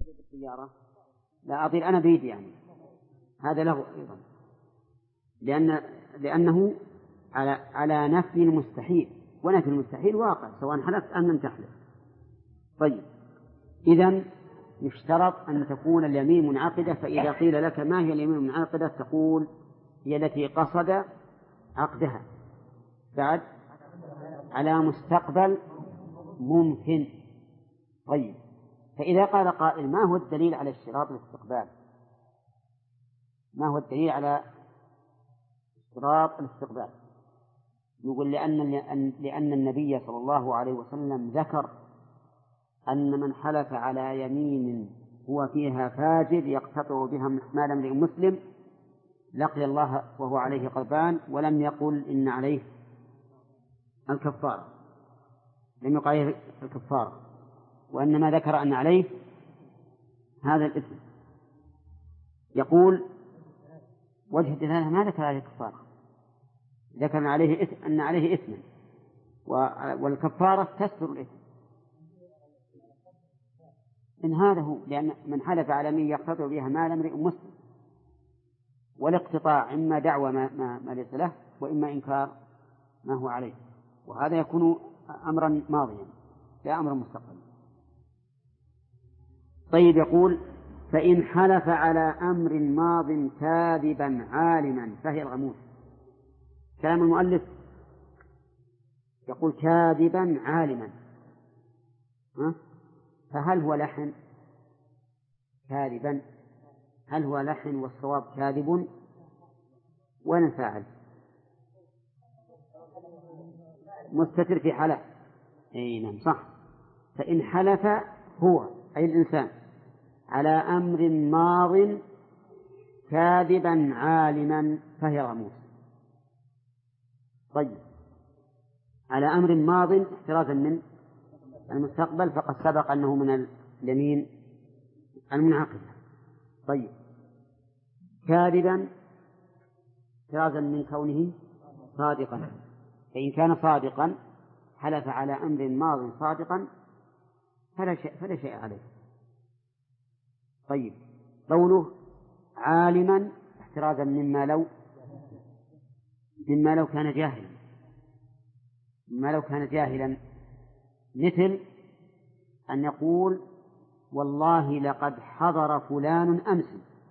بالسيارة لا أطير أنا بيدي يعني هذا له أيضا لأنه على نفي المستحيل، ونفي المستحيل واقع سواء حلفت أم لم تحلف. طيب إذن يشترط أن تكون اليمين منعقدة، فإذا قيل لك ما هي اليمين المنعقدة تقول هي التي قصد عقدها بعد على مستقبل ممكن. طيب فإذا قال قائل ما هو الدليل على اشتراط الاستقبال؟ ما هو الدليل على اشتراط الاستقبال؟ يقول لأن النبي صلى الله عليه وسلم ذكر أن من حلف على يمين هو فيها فاجر يقتطع بها مال امرئ مسلم لقي الله وهو عليه غضبان، ولم يقل إن عليه الكفارة، لم يقل عليه الكفارة، وإنما ذكر أن عليه هذا الإثم. يقول وجه الدلالة ما ذكر عليه الكفارة، ذكر أن عليه إثما، والكفارة تستر الإثم. إن هذا هو، لأن من حلف على من يقتطع بها مال امرئ مسلم، والاقتطاع إما دعوى ما ليس له، وإما إنكار ما هو عليه، وهذا يكون أمرا ماضيا لا أمرا مستقبلا. طيب يقول فإن حلف على أمر ماض كاذبا عالما فهي الغموس. كلام المؤلف يقول كاذبا عالما، فهل هو لحن؟ كاذبا هل هو لحن والصواب كاذب؟ وين الفاعل؟ مستتر في حلف. أي نعم صح. فإن حلف هو أي الإنسان على أمر ماض كاذبا عالما فهي غموس. طيب على أمر ماض احترازا من المستقبل فقد سبق أنه من اليمين المنعقدة. طيب كاذبا احترازا من كونه صادقا، فإن كان صادقا حلف على أمر ماض صادقا فلا شيء عليه. طيب قوله عالما احترازا مما لو كان جاهلا، مثل أن يقول والله لقد حضر فلان أمس.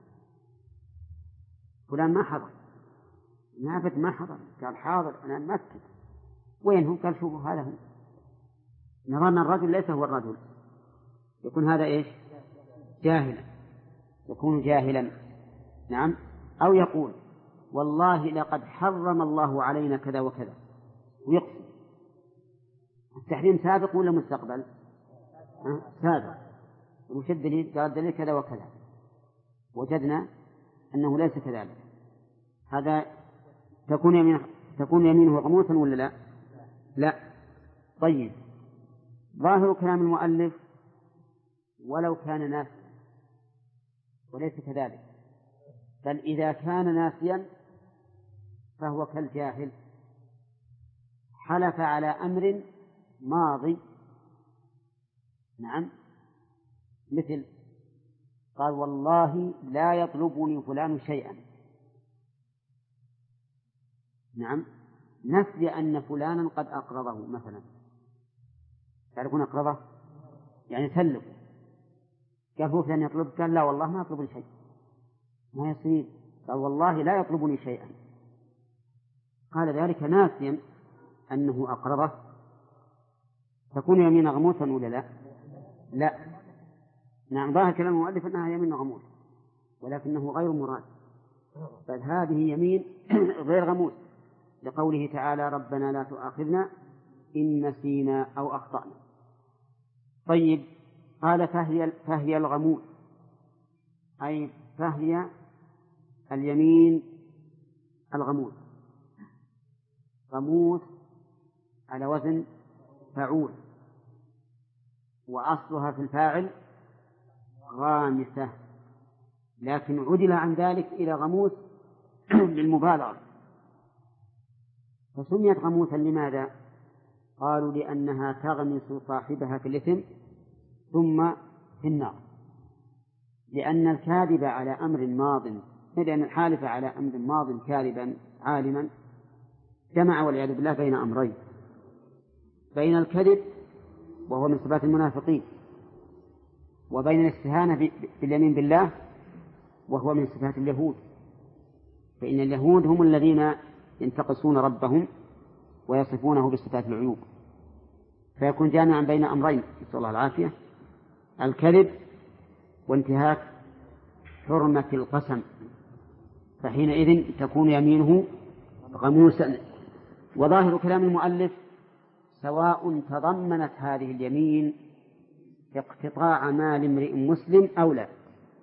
فلان ما حضر، ما حضر، قال حاضر أنا مأكد. وين هو؟ قال شوفوا هذا هو. نظن الرجل ليس هو الرجل، يكون هذا إيش؟ جاهلا، يكون جاهلا. نعم. أو يقول والله لقد حرم الله علينا كذا وكذا ويقسم. التحريم سابق ولا مستقبل؟ سابق. وش الدليل؟ قال الدليل كذا وكذا، وجدنا أنه ليس كذلك. هذا تكون يمينه غموسا ولا لا؟ لا. طيب ظاهر كلام المؤلف ولو كان ناسيا، وليس كذلك، بل إذا كان ناسيا فهو كالجاهل، حلف على أمر ماضي. نعم. مثل قال والله لا يطلبني فلان شيئا. نعم. نفي أن فلانا قد أقرضه مثلا. تعرفون أقرضه يعني سلف. قال هو فلان يطلب؟ قال لا والله ما يطلبني شيء. ما يصير. قال والله لا يطلبني شيئا. قال ذلك ناسيا أنه أقرضه، تكون يمين غموسا ولا لا؟ لا. نعم. ظاهر كلام المؤلف أنها يمين غموس، ولكنه غير مراد، بل هذه يمين غير غموس، لقوله تعالى ربنا لا تؤاخذنا إن نسينا أو أخطأنا. طيب قال فهي الغموس، أي فهي اليمين الغموس. غموس على وزن فعول، وأصلها في الفاعل غامسة، لكن عدل عن ذلك إلى غموس للمبالغة. فسميت غموسا لماذا؟ قالوا لأنها تغمس صاحبها في الإثم ثم في النار. لأن الكاذب على أمر ماض، لأن الحالف على أمر ماض كاذبا عالما جمع والعياذ بالله بين أمرين: بين الكذب وهو من صفات المنافقين، وبين الاستهانة باليمين بالله وهو من صفات اليهود. فإن اليهود هم الذين ينتقصون ربهم ويصفونه بصفات العيوب، فيكون جامعا بين أمرين، نسأل الله العافية: الكذب وانتهاك حرمة القسم، فحينئذ تكون يمينه غموسا. وظاهر كلام المؤلف: سواء تضمنت هذه اليمين اقتطاع مال امرئ مسلم أو لا.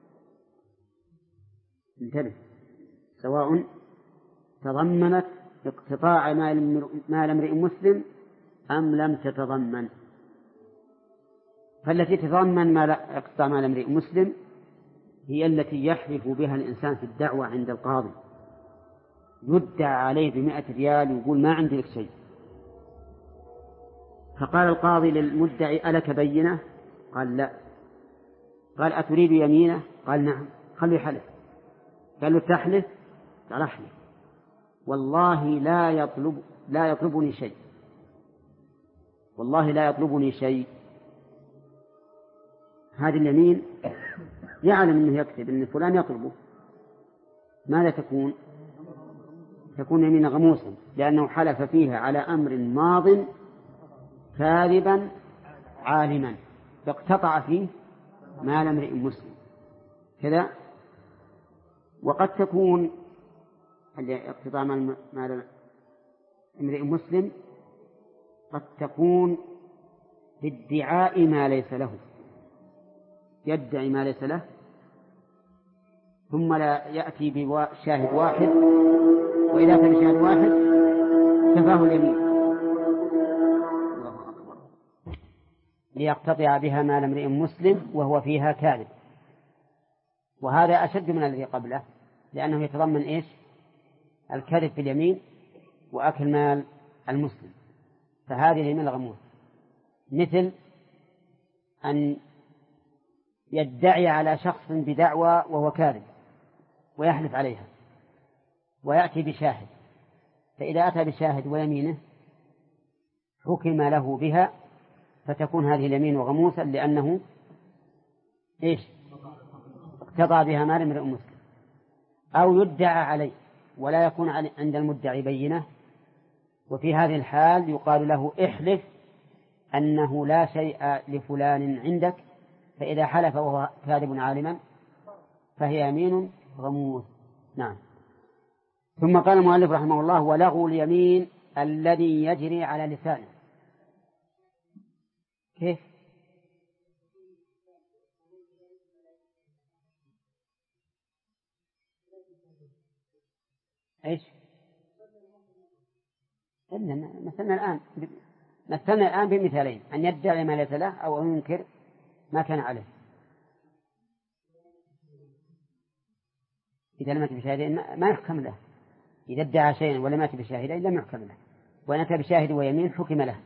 انتبه: سواء تضمنت اقتطاع مال امرئ مسلم أم لم تتضمن. فالتي تتضمن اقتطاع مال امرئ مسلم هي التي يحلف بها الإنسان في الدعوة عند القاضي، يدعى عليه ب100 ريال ويقول ما عندي لك شيء، فقال القاضي للمدعي: ألك بينة؟ قال لا. قال: أتريد يمينه؟ قال نعم. خلي حلف. قال له: تحلف؟ قال: أحلف والله لا يطلبني شيء، والله لا يطلبني شيء. هذه اليمين يعلم أنه يكذب، أن فلان يطلبه. ماذا تكون؟ تكون يمين غموسا، لأنه حلف فيها على أمر ماض كاذبا عالما، فاقتطع فيه مال امرئ مسلم كذا. وقد تكون اقتطاع مال امرئ مسلم قد تكون بادعاء ما ليس له، يدعي ما ليس له ثم لا يأتي بشاهد واحد، وإذا أتى بشاهد واحد كفاه اليمين. الله أكبر. ليقتطع بها مال امرئ مسلم وهو فيها كاذب. وهذا أشد من الذي قبله، لأنه يتضمن إيش؟ الكذب في اليمين وأكل مال المسلم. فهذه اليمين الغموس، مثل أن يدعي على شخص بدعوى وهو كاذب ويحلف عليها ويأتي بشاهد، فإذا أتى بشاهد ويمينه حكم له بها، فتكون هذه اليمين غموسا، لأنه إيش؟ اقتضى بها مال امرئ مسلم. أو يدعى عليه ولا يكون عند المدعي بينة، وفي هذه الحال يقال له: احلف أنه لا شيء لفلان عندك، فإذا حلف وهو كاذب عالما فهي يمين غموس. نعم. ثم قال المؤلف رحمه الله: ولغو اليمين الذي يجري على لسانه. كيف؟ ايش؟ مثلنا الآن بمثالين: أن يدعي ما ليس له أو أن ينكر ما كان عليه. إذا لم يأت بشاهدين ما يحكم له. إذا ادعى شيئا ولم يأت بشاهدين لم يحكم له، وإن أتى بشاهد ويمين حكم له.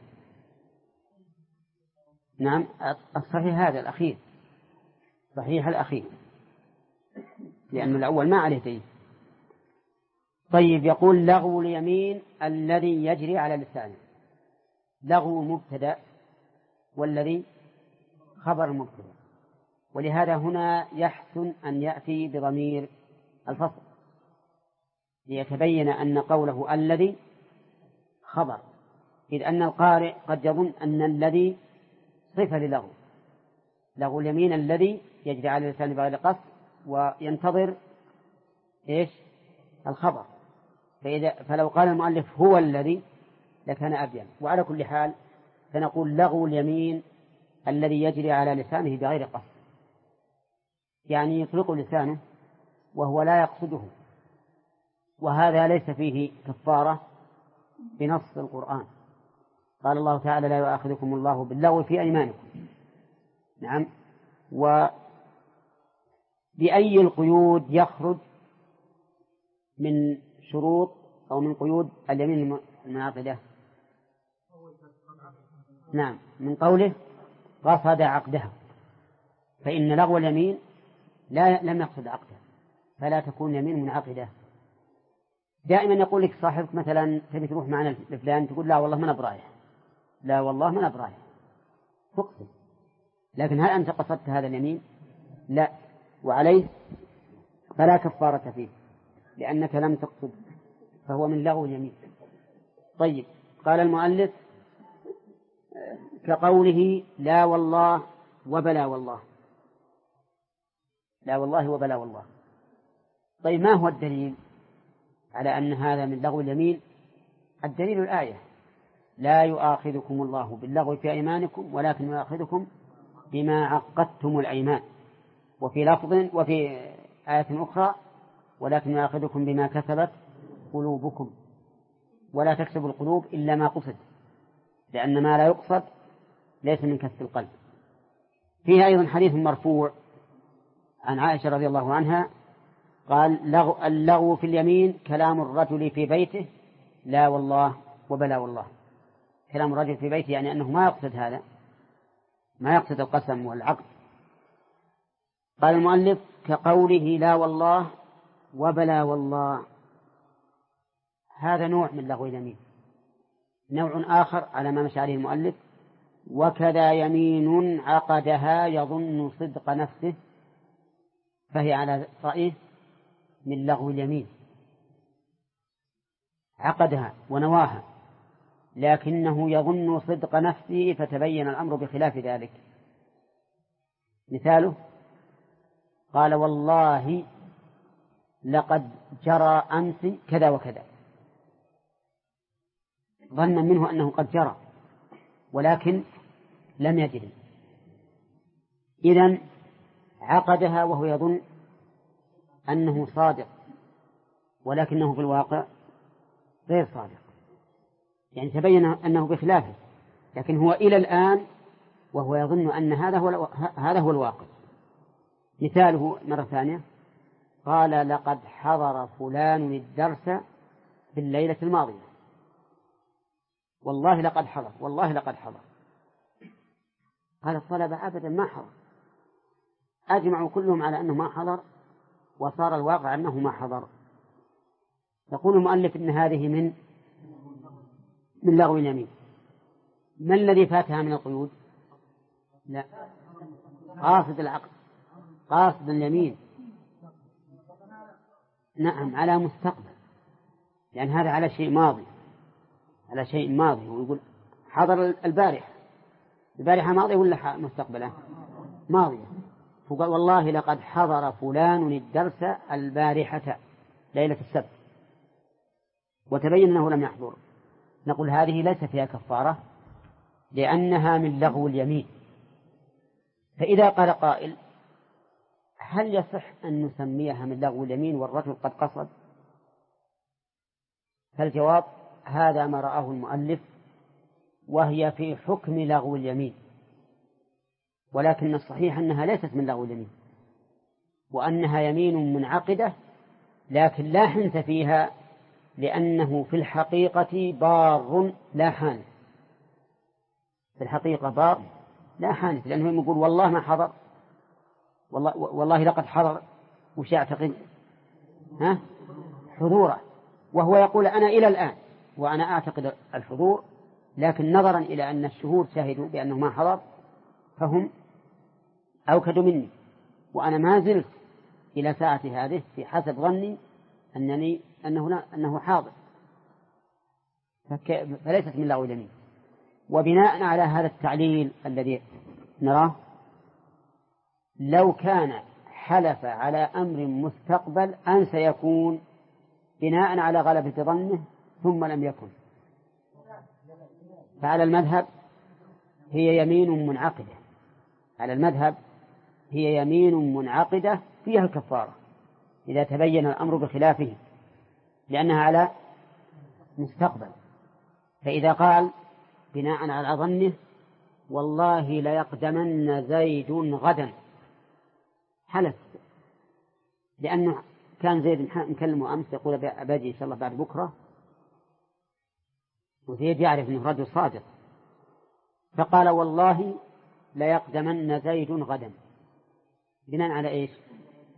نعم. الصحيح هذا الأخير، صحيح الأخير، لأن الأول ما عليه دين. طيب، يقول: لغو اليمين الذي يجري على لسانه. لغو مبتدأ، والذي خبر مبتدأ، ولهذا هنا يحسن أن يأتي بضمير الفصل ليتبين أن قوله الذي خبر، إذ أن القارئ قد يظن أن الذي صفة للغو. لغو اليمين الذي يجري على لسانه بغير قصد، وينتظر إيش؟ الخبر. فلو قال المؤلف هو الذي لكان أبين. وعلى كل حال فنقول: لغو اليمين الذي يجري على لسانه بغير قصد، يعني يطلق لسانه وهو لا يقصده، وهذا ليس فيه كفارة بنص القرآن. قال الله تعالى: لا يؤاخذكم الله باللغو في أيمانكم. نعم. وبأي القيود يخرج من شروط أو من قيود اليمين المنعقدة؟ نعم، من قوله: قصد عقدها. فإن لغو اليمين لم يقصد عقده، فلا تكون يمين منعقدة. دائما يقول لك صاحبك مثلا تبي تروح معنا لفلان، تقول لا والله ما أنا برايح، لا والله ما أنا برايح، تقصد، لكن هل أنت قصدت هذا اليمين؟ لا، وعليه فلا كفارة فيه لأنك لم تقصد، فهو من لغو اليمين. طيب، قال المؤلف كقوله لا والله وبلا والله، لا والله وبلا والله. طيب، ما هو الدليل على أن هذا من لغو اليمين؟ الدليل الآية: لا يؤاخذكم الله باللغو في أيمانكم ولكن يؤاخذكم بما عقدتم الأيمان. وفي لفظ وفي آية أخرى: ولكن يؤاخذكم بما كسبت قلوبكم، ولا تكسب القلوب إلا ما قصد، لأن ما لا يقصد ليس من كسب القلب. فيها أيضا حديث مرفوع عن عائشة رضي الله عنها قال: اللغو في اليمين كلام الرجل في بيته لا والله وبلا والله. كلام الرجل في بيته يعني أنه ما يقصد هذا، ما يقصد القسم والعقد. قال المؤلف كقوله لا والله وبلا والله، هذا نوع من لغو اليمين. نوع آخر على ما مشى عليه المؤلف: وكذا يمين عقدها يظن صدق نفسه، فهي على رأيه من لغو اليمين، عقدها ونواها لكنه يظن صدق نفسه فتبين الأمر بخلاف ذلك. مثاله: قال والله لقد جرى أمس كذا وكذا، ظن منه أنه قد جرى ولكن لم يجري، إذن عقدها وهو يظن أنه صادق ولكنه في الواقع غير صادق، يعني تبين أنه بخلافه، لكن هو إلى الآن وهو يظن أن هذا هو الواقع. مثاله مرة ثانية: قال لقد حضر فلان الدرس في الليلة الماضية، والله لقد حضر، والله لقد حضر. قال الطلبة أبدا ما حضر، أجمعوا كلهم على أنه ما حضر، وصار الواقع أنه ما حضر. يقول المؤلف إن هذه من لغو اليمين. ما الذي فاتها من القيود؟ لا، قاصد العقد، قاصد اليمين، نعم، على مستقبل، لأن هذا على شيء ماضي، على شيء ماضي. ويقول حضر البارحة ماضي ولا مستقبله؟ ماضية. فقال والله لقد حضر فلان الدرس البارحة ليلة السبت، وتبين أنه لم يحضر. نقول هذه ليس فيها كفارة لأنها من لغو اليمين. فإذا قال قائل: هل يصح أن نسميها من لغو اليمين والرجل قد قصد؟ فالجواب: هذا ما رآه المؤلف، وهي في حكم لغو اليمين، ولكن الصحيح أنها ليست من لغو اليمين، وأنها يمين منعقدة، لكن لا حنث فيها، لأنه في الحقيقة بار لا حانث. في الحقيقة بار لا حانث، لأنه يقول والله ما حضر، والله لقد حضر، وش يعتقد؟ حضوره، وهو يقول أنا إلى الآن وأنا أعتقد الحضور، لكن نظرا إلى أن الشهود شهدوا بأنه ما حضر فهم أوكدوا مني، وأنا ما زلت إلى ساعة هذه في حسب ظني أنه حاضر، فليست من لغو اليمين. وبناء على هذا التعليل الذي نراه، لو كان حلف على أمر مستقبل أن سيكون بناء على غلبة ظنه ثم لم يكن، فعلى المذهب هي يمين منعقدة، على المذهب هي يمين منعقدة فيها الكفارة إذا تبين الأمر بخلافه، لأنها على مستقبل. فإذا قال بناء على ظنه والله ليقدمن زيد غدا، حلف لأنه كان زيد مكلمه أمس يقول أبدي إن شاء الله بعد بكرة، وزيد يعرف أنه رجل صادق، فقال والله ليقدمن زيد غدا، بناء على إيش؟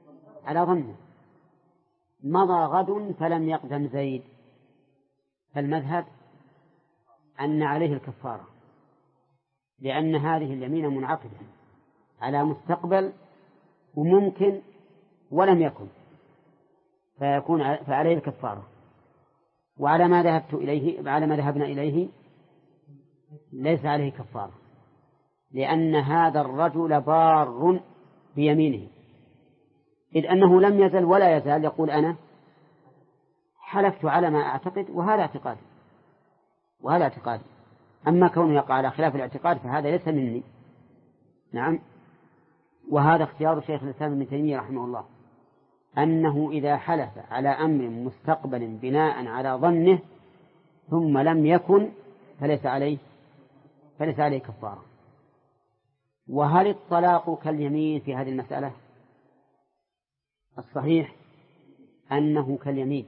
على ظنه، مضى غد فلم يقدم زيد، فالمذهب أن عليه الكفارة، لأن هذه اليمين منعقدة على مستقبل وممكن ولم يكن، فعليه الكفارة. وعلى ما ذهبنا إليه ليس عليه كفارة، لأن هذا الرجل بار بيمينه، إذ أنه لم يزل ولا يزال يقول أنا حلفت على ما أعتقد وهذا اعتقادي. أما كونه يقع على خلاف الاعتقاد فهذا ليس مني. نعم. وهذا اختيار شيخ الإسلام ابن تيمية رحمه الله، أنه إذا حلف على أمر مستقبل بناء على ظنه ثم لم يكن فليس عليه كفارة. وهل الطلاق كاليمين في هذه المسألة؟ الصحيح أنه كاليمين،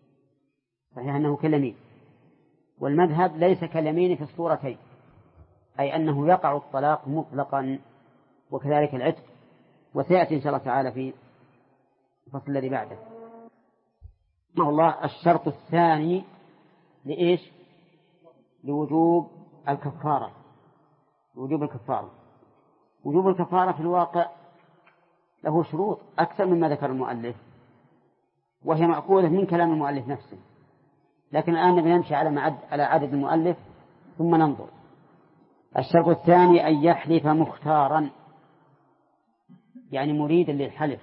والمذهب ليس كاليمين في الصورتين، أي أنه يقع الطلاق مطلقا وكذلك العتق، وسيأتي إن شاء الله تعالى في الفصل الذي بعده. الله الشرط الثاني لإيش؟ لوجوب الكفارة. وجوب الكفارة في الواقع له شروط أكثر مما ذكر المؤلف، وهي مأخوذة من كلام المؤلف نفسه، لكن الآن نمشي على عدد المؤلف ثم ننظر. الشرط الثاني أن يحلف مختارا، يعني مريدا للحلف،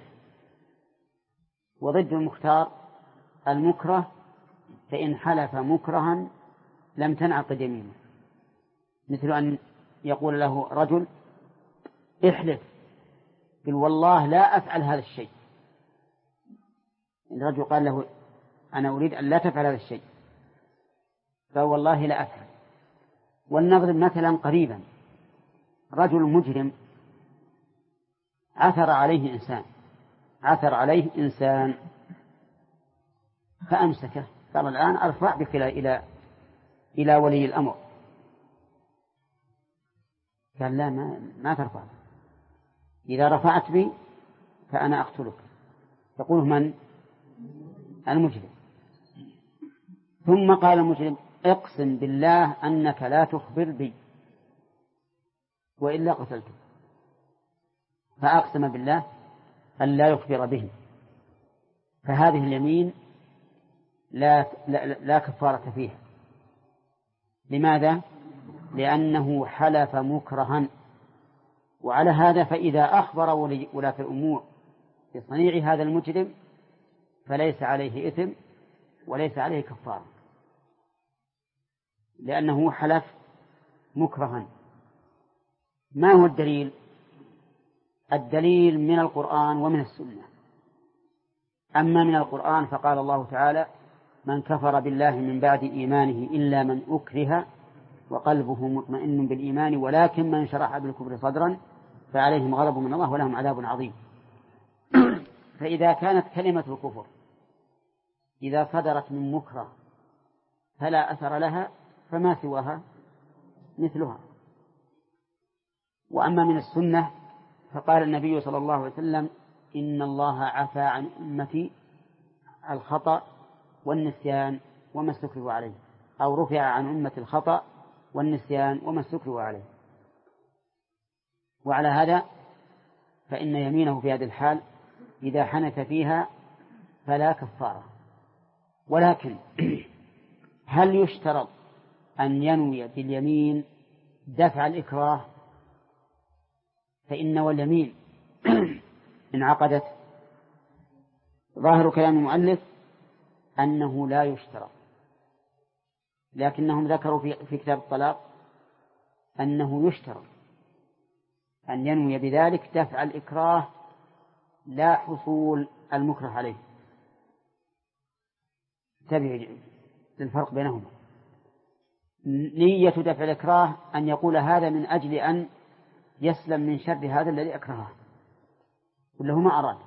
وضد المختار المكره، فإن حلف مكرها لم تنعقد يمينه، مثل أن يقول له رجل احلف قل والله لا أفعل هذا الشيء، الرجل قال له أنا أريد أن لا تفعل هذا الشيء، فوالله لا أفعل. ولنضرب مثلا قريبا، رجل مجرم عثر عليه إنسان فأمسكه، قال الآن أرفع بك إلى ولي الأمر، قال لا ما ترفع، إذا رفعت بي فأنا أقتلك. يقول من؟ المجرم. ثم قال المجرم اقسم بالله أنك لا تخبر بي وإلا قتلتك، فأقسم بالله أن لا يخبر به، فهذه اليمين لا كفارة فيها. لماذا؟ لأنه حلف مكرها. وعلى هذا فإذا أخبر ولاة الأمور بصنيع هذا المجرم فليس عليه إثم وليس عليه كفارة، لأنه حلف مكرها. ما هو الدليل؟ الدليل من القرآن ومن السنة. أما من القرآن فقال الله تعالى من كفر بالله من بعد إيمانه إلا من أكره وقلبه مطمئن بالإيمان ولكن من شرح بالكفر صدرا فعليهم غضب من الله ولهم عذاب عظيم. فإذا كانت كلمة الكفر إذا صدرت من مكره فلا أثر لها فما سواها مثلها. وأما من السنة فقال النبي صلى الله عليه وسلم إن الله عفى عن أمتي الخطأ والنسيان وما استكرهوا عليه، أو رفع عن أمة الخطأ والنسيان وما استكرهوا عليه. وعلى هذا فإن يمينه في هذه الحال إذا حنث فيها فلا كفارة. ولكن هل يشترط أن ينوي باليمين دفع الإكراه؟ فإن واليمين انعقدت. ظاهر كلام المؤلف أنه لا يشترط، لكنهم ذكروا في كتاب الطلاق أنه يشترط أن ينوي بذلك دفع الإكراه لا حصول المكره عليه. تبع للفرق بينهما. نية دفع الإكراه أن يقول هذا من أجل أن يسلم من شر هذا الذي أكرهه كله ما أراد.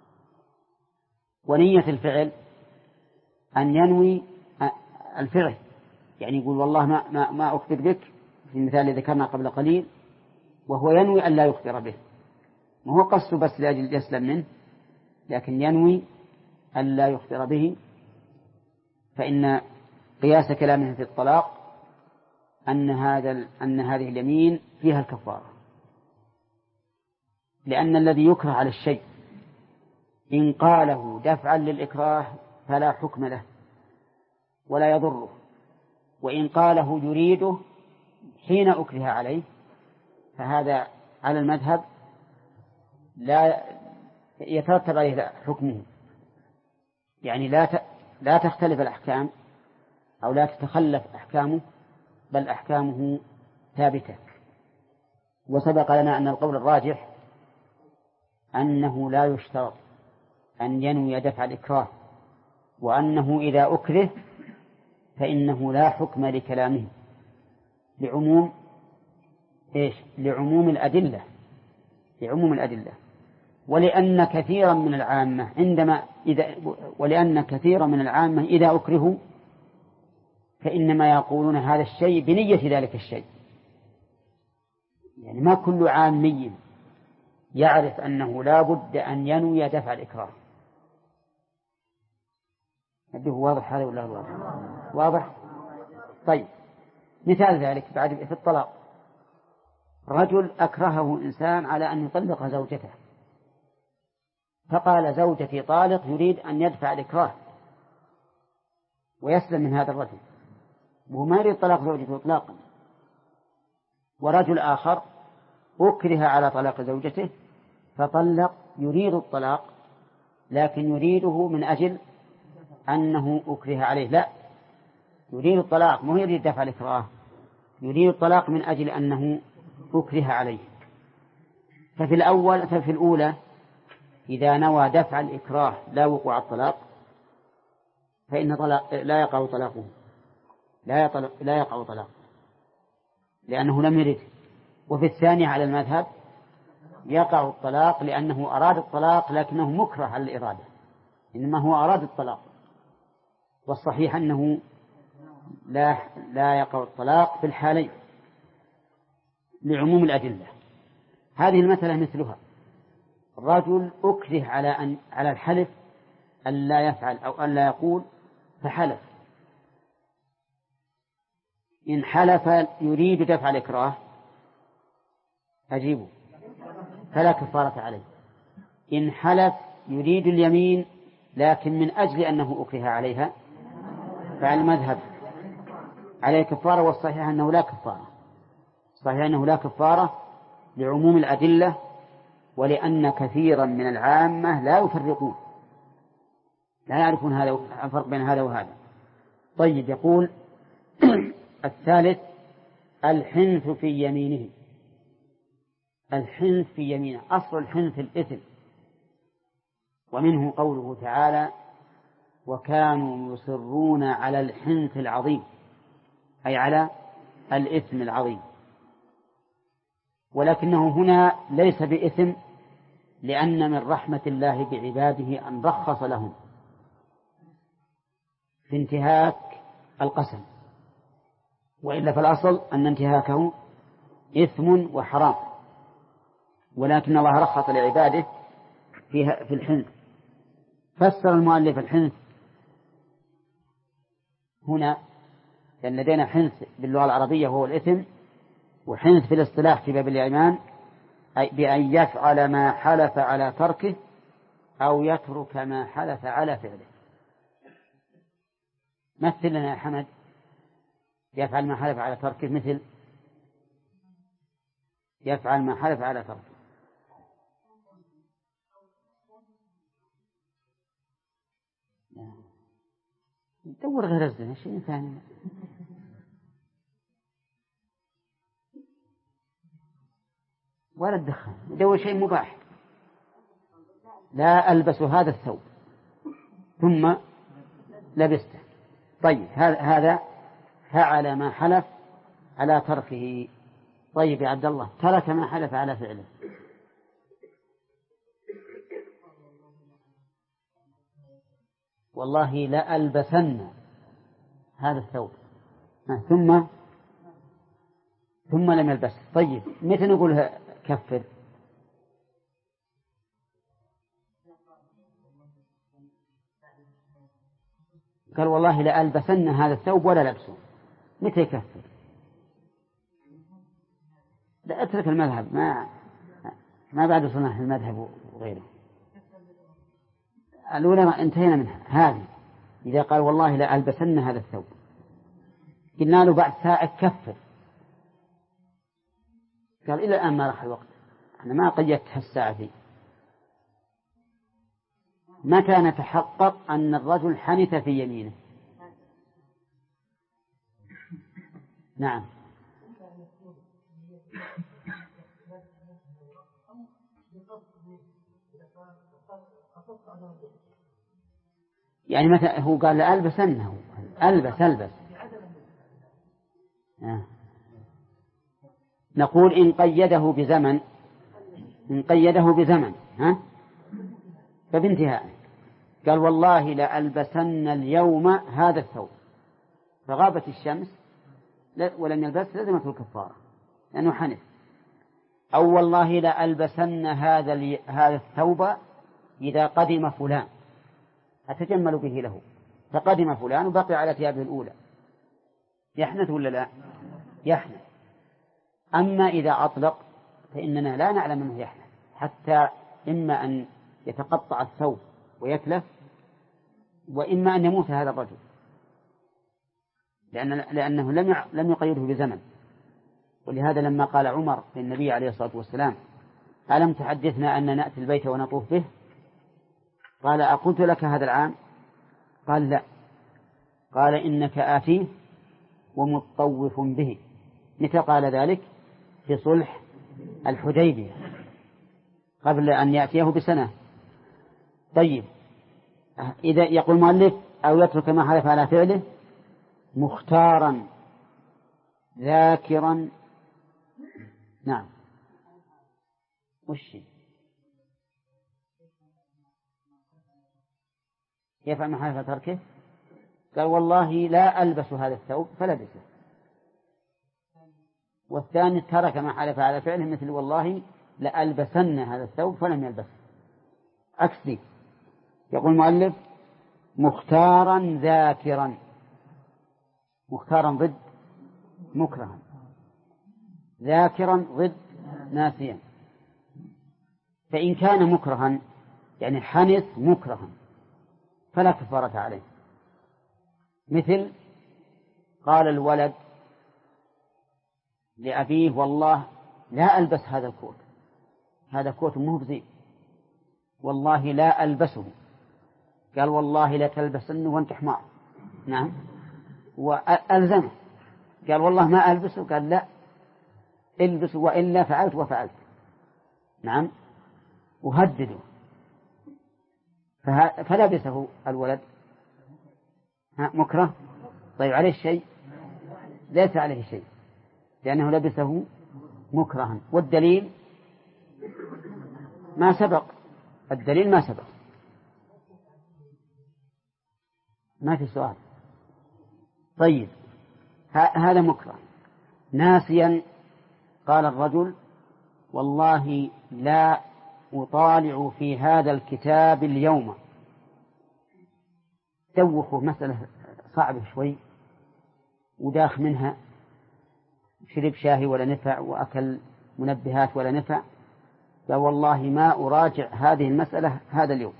ونية الفعل أن ينوي الفعل، يعني يقول والله ما أخبر بك في المثال الذي ذكرنا قبل قليل، وهو ينوي أن لا يخبر به، ما هو قصده بس لأجل يسلم منه، لكن ينوي ألا يخبر به، فإن قياس كلامه في الطلاق أن هذه اليمين فيها الكفارة، لأن الذي يكره على الشيء إن قاله دفعا للإكراه فلا حكم له ولا يضره، وإن قاله يريده حين أكره عليه فهذا على المذهب لا يترتب عليه حكمه، يعني لا تختلف الأحكام أو لا تتخلف أحكامه، بل أحكامه ثابتة. وسبق لنا أن القول الراجح أنه لا يشترط أن ينوي دفع الإكراه، وأنه إذا أكره فإنه لا حكم لكلامه لعموم الأدلة، ولأن كثيرا من العامة إذا أكرهوا فإنما يقولون هذا الشيء بنية ذلك الشيء، يعني ما كل عامي يعرف أنه لا بد أن ينوي دفع الإكراه. هذا واضح هذا ولا واضح؟ طيب، مثال ذلك بعد في الطلاق، رجل أكرهه إنسان على أن يطلق زوجته، فقال زوجتي طالق، يريد أن يدفع الإكراه ويسلم من هذا الرجل، وما يريد طلاق زوجته إطلاقا. ورجل آخر أكره على طلاق زوجته فطلق، يريد الطلاق لكن يريده من أجل أنه أكره عليه، لا، يريد الطلاق مو يريد دفع الإكراه، يريد الطلاق من أجل أنه أكره عليه. ففي الأولى إذا نوى دفع الإكراه لا وقوع الطلاق فإن لا يقع طلاقه، لا يقع طلاقه لأنه لم يرد. وفي الثانية على المذهب يقع الطلاق لأنه أراد الطلاق لكنه مكره على الإرادة، إنما هو أراد الطلاق. والصحيح أنه لا يقع الطلاق في الحالين لعموم الأدلة. هذه المسألة مثلها، الرجل أكره على الحلف أن لا يفعل أو أن لا يقول فحلف، إن حلف يريد دفع الإكراه أجيبه فلا كفارة عليه، إن حلف يريد اليمين لكن من أجل أنه أكره عليها فعلى المذهب عليه كفارة. والصحيح أنه لا كفارة لعموم الأدلة، ولأن كثيرا من العامة لا يفرقون، لا يعرفون هذا الفرق بين هذا وهذا. طيب، يقول الثالث الحنث في يمينه. الحنث في يمينه، أصل الحنث الإثم، ومنه قوله تعالى وكانوا يصرون على الحنث العظيم، أي على الإثم العظيم. ولكنه هنا ليس بإثم، لأن من رحمة الله بعباده أن رخص لهم في انتهاك القسم، وإلا فالأصل أن انتهاكه إثم وحرام، ولكن الله رخص لعباده في الحنث. فسر المؤلف الحنث هنا، لأن لدينا حنث باللغة العربية وهو الإثم، وحنث في الاصطلاح في باب الإيمان أي بأن يفعل ما حلف على تركه أو يترك ما حلف على فعله. مثل لنا يا حمد، يفعل ما حلف على تركه، مثل يفعل ما حلف على تركه. دور غير الزنا، شيء ثاني. ولا الدخان، دور شيء مباح. لا ألبس هذا الثوب ثم لبسته. طيب، هذا فعل ما حلف على تركه. طيب يا عبد الله، ترك ما حلف على فعله. والله لا ألبسن هذا الثوب ثم لم يلبس. طيب، متى نقول كفر؟ قال والله لألبسن هذا الثوب ولا لبسه، متى يكفر؟ لا اترك المذهب، ما بعد صنع المذهب وغيره. الأولى انتهينا منها. هذه إذا قال والله لألبسن هذا الثوب، قلنا له بعد ساعة كفر، قال إلى الآن ما راح الوقت، أنا ما قيدتها الساعة فيه. متى نتحقق أن الرجل حنث في يمينه؟ نعم. يعني متى هو قال لألبسنه، ألبس نقول إن قيده بزمن فبانتهاء. قال والله لألبسن اليوم هذا الثوب، فغابت الشمس ولم يلبس لزمته الكفارة لأنه حنث. أو والله لألبسن هذا الثوب إذا قدم فلان، أتجمل به له، فقدم فلان وبقي على ثيابه الأولى، يحنث ولا لا؟ يحنث. أما إذا أطلق فإننا لا نعلم أنه يحنث، حتى إما أن يتقطع الثوب ويتلف، وإما أن يموت هذا الرجل، لأنه لم يقيده بزمن. ولهذا لما قال عمر للنبي عليه الصلاة والسلام ألم تحدثنا أن نأتي البيت ونطوف به؟ قال أقلت لك هذا العام؟ قال لا. قال إنك آتيه ومطوف به. متى قال ذلك؟ في صلح الحديبية قبل أن يأتيه بسنة. طيب، إذا يقول المؤلف أو يترك ما حلف على فعله مختارا ذاكرا. نعم. وش يفعل ما حلف تركه؟ قال والله لا ألبس هذا الثوب فلبسه. والثاني ترك ما حلف على فعله مثل والله لألبسن هذا الثوب فلم يلبسه. أكسي. يقول المؤلف مختارا ذاكرا. مختارا ضد مكرها، ذاكرا ضد ناسيا. فإن كان مكرها يعني حنث مكرها فلا كفارة عليه. مثل قال الولد لأبيه والله لا ألبس هذا الكوت، هذا كوت مو بزين، والله لا ألبسه. قال والله لا تلبسنه وانت حمار. نعم. وألزمه قال والله ما ألبسه، قال لا البسه وإلا فعلت وفعلت. نعم. وهدده فلبسه الولد مكره. طيب عليه شيء؟ ليس عليه شيء لأنه لبسه مكرها. والدليل ما سبق، الدليل ما سبق، ما في سؤال. طيب هذا مكره. ناسيا قال الرجل والله لا أطالع في هذا الكتاب اليوم. دوخه مسألة صعبة شوي وداخ منها، شرب شاهي ولا نفع وأكل منبهات ولا نفع، قال والله ما أراجع هذه المسألة هذا اليوم.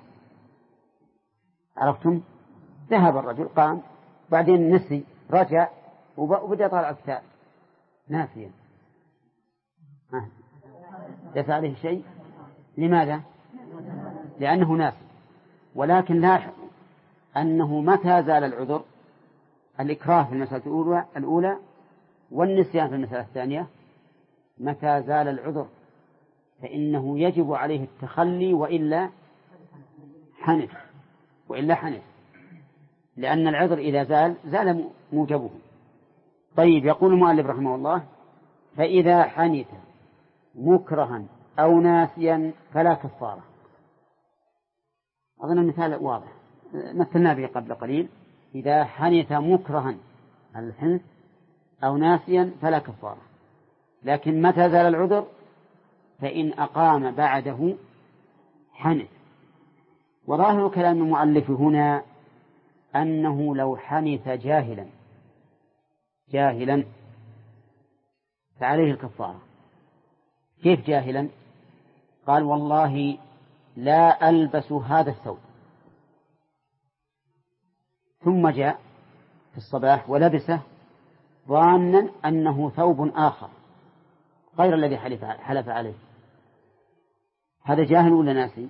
عرفتم؟ ذهب الرجل قام بعدين نسي، رجع وبدأ طالع الكتاب ناسيا. ليس عليه شيء. لماذا؟ لأنه ناسي. ولكن لاحظ أنه متى زال العذر؟ الإكراه في المسألة الأولى والنسيان في المسألة الثانية. متى زال العذر فإنه يجب عليه التخلي وإلا حنث، لأن العذر إذا زال موجبه. طيب يقول المؤلف رحمه الله فإذا حنث مكرها أو ناسيا فلا كفارة. أظن المثال واضح مثلنا به قبل قليل. إذا حنث مكرها الحنث أو ناسيا فلا كفارة. لكن متى زال العذر فإن أقام بعده حنث وظاهر كلام المؤلف هنا أنه لو حنث جاهلا فعليه الكفارة. كيف جاهلا؟ قال والله لا ألبس هذا الثوب، ثم جاء في الصباح ولبسه ظانا أنه ثوب آخر غير الذي حلف عليه. هذا جاهل ولا ناسي؟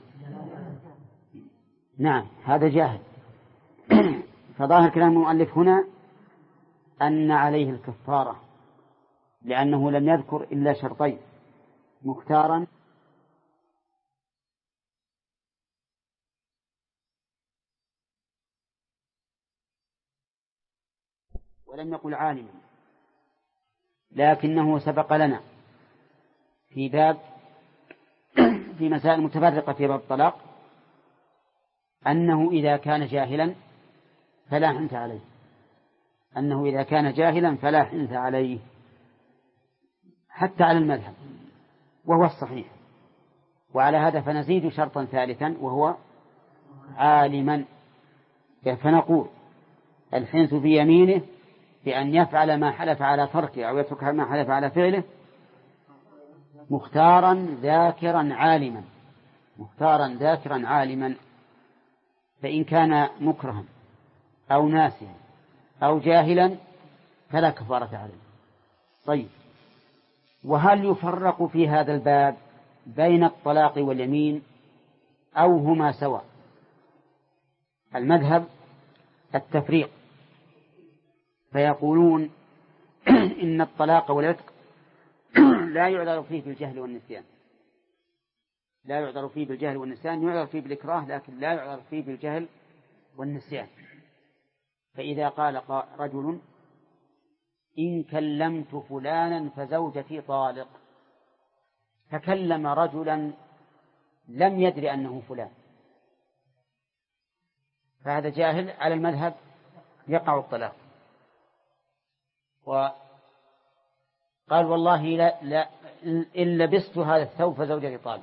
نعم هذا جاهل. فظاهر كلام المؤلف هنا أن عليه الكفارة، لأنه لم يذكر إلا شرطين: مختارا ولم يقل عالما. لكنه سبق لنا في مسائل متفرقة في باب الطلاق أنه إذا كان جاهلا فلا حنث عليه حتى على المذهب، وهو الصحيح. وعلى هذا فنزيد شرطا ثالثا وهو عالما، فنقول الحنث في يمينه بأن يفعل ما حلف على تركه أو يترك ما حلف على فعله مختارا ذاكرا عالما. فإن كان مكرها أو ناسيا أو جاهلا فلا كفارة عليه. طيب، وهل يفرق في هذا الباب بين الطلاق واليمين أو هما سواء؟ المذهب التفريق، فيقولون إن الطلاق والعتق لا يعذر فيه بالجهل والنسيان، يعذر فيه بالإكراه، لكن لا يعذر فيه بالجهل والنسيان. فإذا قال رجل إن كلمت فلانا فزوجتي طالق، فكلم رجلا لم يدري أنه فلان، فهذا جاهل على المذهب يقع الطلاق. وقال والله لا إن لبست هذا الثوب فزوجتي طالق،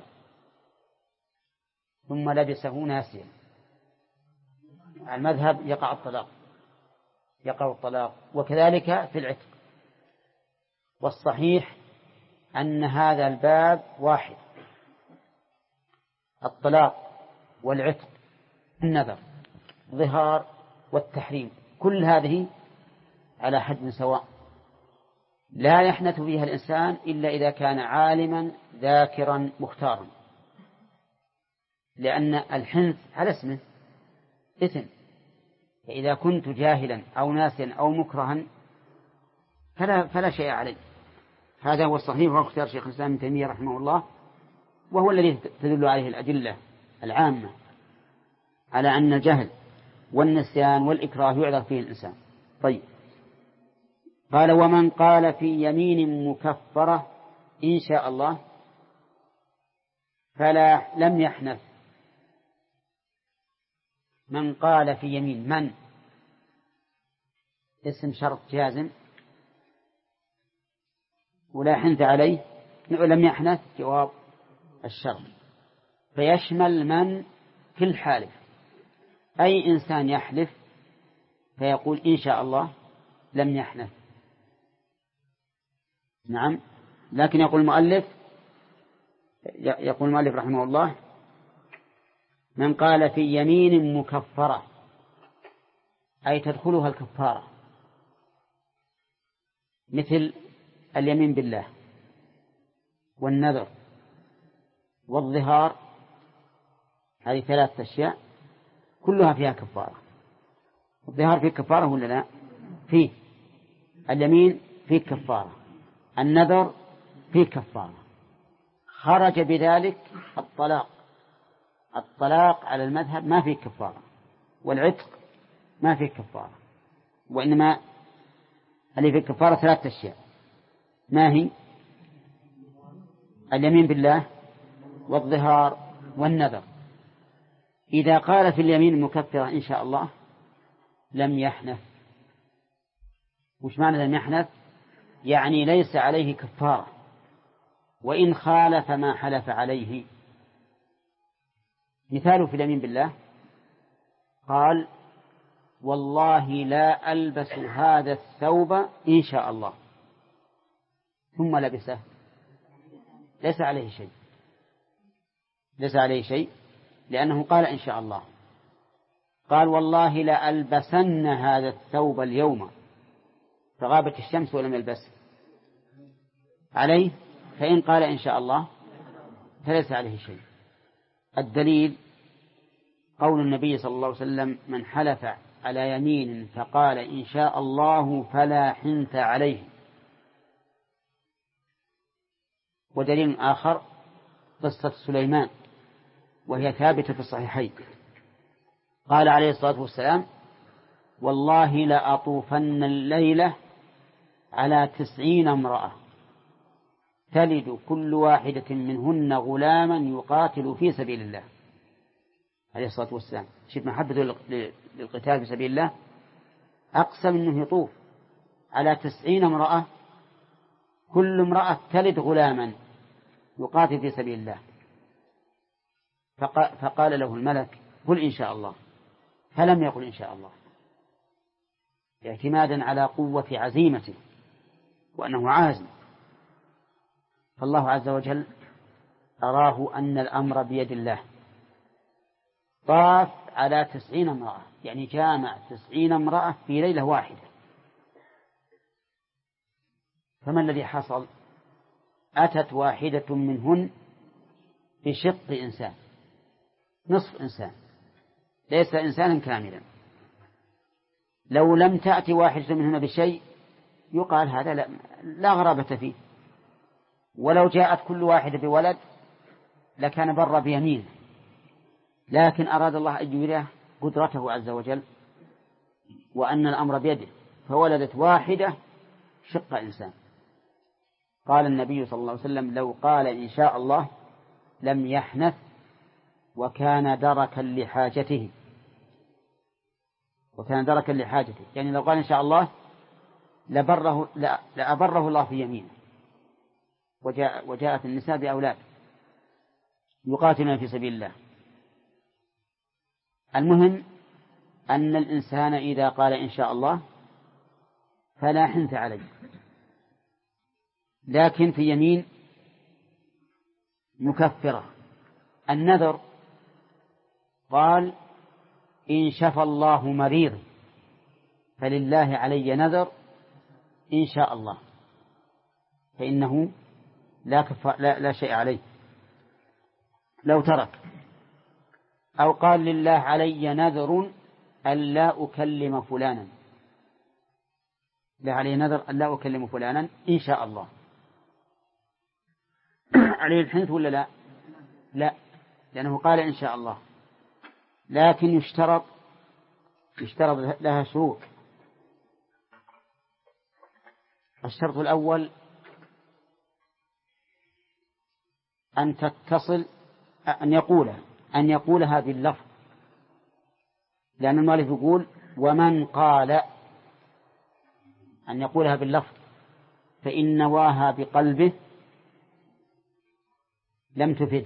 ثم لبسه ناسيا، المذهب يقع الطلاق. وكذلك في العتق. والصحيح أن هذا الباب واحد: الطلاق والعتق، النذر، الظهار والتحريم، كل هذه على حد سواء، لا يحنث فيها الإنسان إلا إذا كان عالما ذاكرا مختارا، لأن الحنث على اسمه إثم. فإذا كنت جاهلا أو ناسيا أو مكرها فلا شيء عليه. هذا هو الصحيح، وهو اختيار شيخ الإسلام ابن تيمية رحمه الله، وهو الذي تدل عليه الأدلة العامة على أن الجهل والنسيان والإكراه يعذر فيه الإنسان. طيب، قال ومن قال في يمين مكفرة إن شاء الله فلا لم يحنث. من قال في يمين، من اسم شرط جازم ولا حنث عليه، لم يحنث جواب الشرط، فيشمل من في الحالف، أي إنسان يحلف فيقول إن شاء الله لم يحنث. نعم، لكن يقول المؤلف رحمه الله من قال في يمين مكفرة، أي تدخلها الكفارة، مثل اليمين بالله والنذر والظهار، هذه 3 أشياء كلها فيها كفارة. الظهار فيه كفارة ولا لا؟ فيه. اليمين فيه كفارة، النذر فيه كفارة. خرج بذلك الطلاق على المذهب ما فيه كفارة، والعتق ما فيه كفارة، وإنما اللي فيه كفارة 3 أشياء. ما هي؟ اليمين بالله والظهار والنذر. إذا قال في اليمين المكفرة إن شاء الله لم يحنث. وش معنى لم يحنث؟ يعني ليس عليه كفارة، وإن خالف ما حلف عليه. مثاله في اليمين بالله قال والله لا ألبس هذا الثوب إن شاء الله، ثم لبسه، ليس عليه شيء، ليس عليه شيء، لأنه قال إن شاء الله. قال والله لا ألبسن هذا الثوب اليوم، فغابت الشمس ولم يلبس عليه، فإن قال إن شاء الله فليس عليه شيء. الدليل قول النبي صلى الله عليه وسلم من حلف على يمين فقال إن شاء الله فلا حنث عليه. ودليل آخر قصة سليمان وهي ثابتة في الصحيحين، قال عليه الصلاة والسلام والله لأطوفن الليلة على 90 امرأة تلد كل واحدة منهن غلاما يقاتل في سبيل الله، عليه الصلاة والسلام. شوف محبته للقتال في سبيل الله، أقسم أنه يطوف على 90 امرأة كل امرأة تلد غلاما يقاتل في سبيل الله. فقال له الملك قل إن شاء الله، فلم يقل إن شاء الله، اعتمادا على قوة عزيمته وأنه عازم. فالله عز وجل أراه أن الأمر بيد الله، طاف على 90 امرأة، يعني جامع 90 امرأة في ليلة واحدة. فما الذي حصل؟ أتت واحدة منهن بشق إنسان، نصف إنسان، ليس إنسانا كاملا. لو لم تأتي واحدة منهن بشيء يقال هذا لا غرابة فيه، ولو جاءت كل واحدة بولد لكان بر بيمينه، لكن أراد الله أن يريه قدرته عز وجل وأن الأمر بيده، فولدت واحدة شق إنسان. قال النبي صلى الله عليه وسلم لو قال إن شاء الله لم يحنث وكان دركا لحاجته، وكان دركا لحاجته، يعني لو قال إن شاء الله لأبره الله في يمينه. وجاءت النساء بأولاد يقاتلون في سبيل الله. المهم أن الإنسان إذا قال إن شاء الله فلا حنث عليه، لكن في يمين مكفرة. النذر قال إن شفى الله مريض فلله علي نذر إن شاء الله، فإنه لا شيء عليه لو ترك. أو قال لله علي نذر ألا أكلم فلانا، لا علي نذر ألا أكلم فلانا إن شاء الله، عليه الحنث ولا لا؟ لا، لأنه قال إن شاء الله، لكن يشترط لها شروط. الشرط الأول أن تتصل، أن يقولها باللفظ، لأن المؤلف يقول ومن قال، أن يقولها باللفظ، فإن نواها بقلبه لم تفده،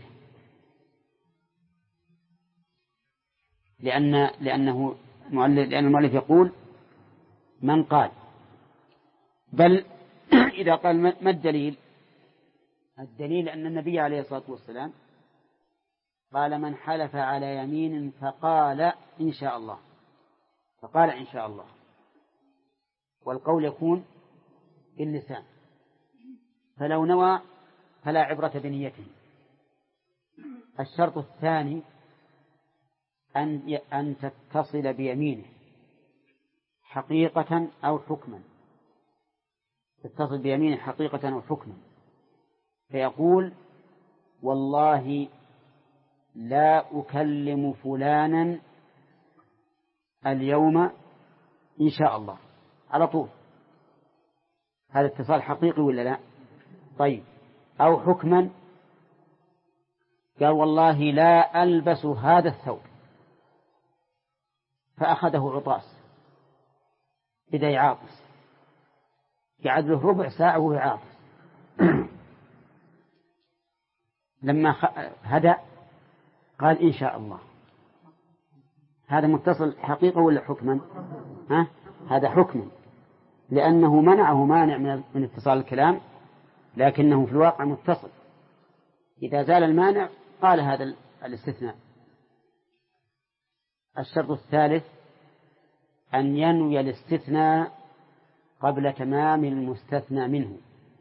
لأن المؤلف يقول من قال. بل إذا قال ما الدليل؟ الدليل أن النبي عليه الصلاة والسلام قال من حلف على يمين فقال إن شاء الله، فقال إن شاء الله، والقول يكون باللسان، فلو نوى فلا عبرة بنيته. الشرط الثاني أن تتصل بيمينه حقيقة أو حكما، تتصل بيمينه حقيقة أو حكما، فيقول والله لا أكلم فلانا اليوم إن شاء الله على طول. هذا اتصال حقيقي ولا لا؟ طيب. أو حكما، قال والله لا ألبس هذا الثوب، فأخذه عطاس بدأ يعاطس، قعد له ربع ساعة وهو يعاطس لما هدأ قال إن شاء الله. هذا متصل حقيقة ولا حكما؟ ها؟ هذا حكما، لأنه منعه مانع من اتصال الكلام، لكنه في الواقع متصل. إذا زال المانع قال هذا الاستثناء. الشرط الثالث أن ينوي الاستثناء قبل تمام المستثنى منه،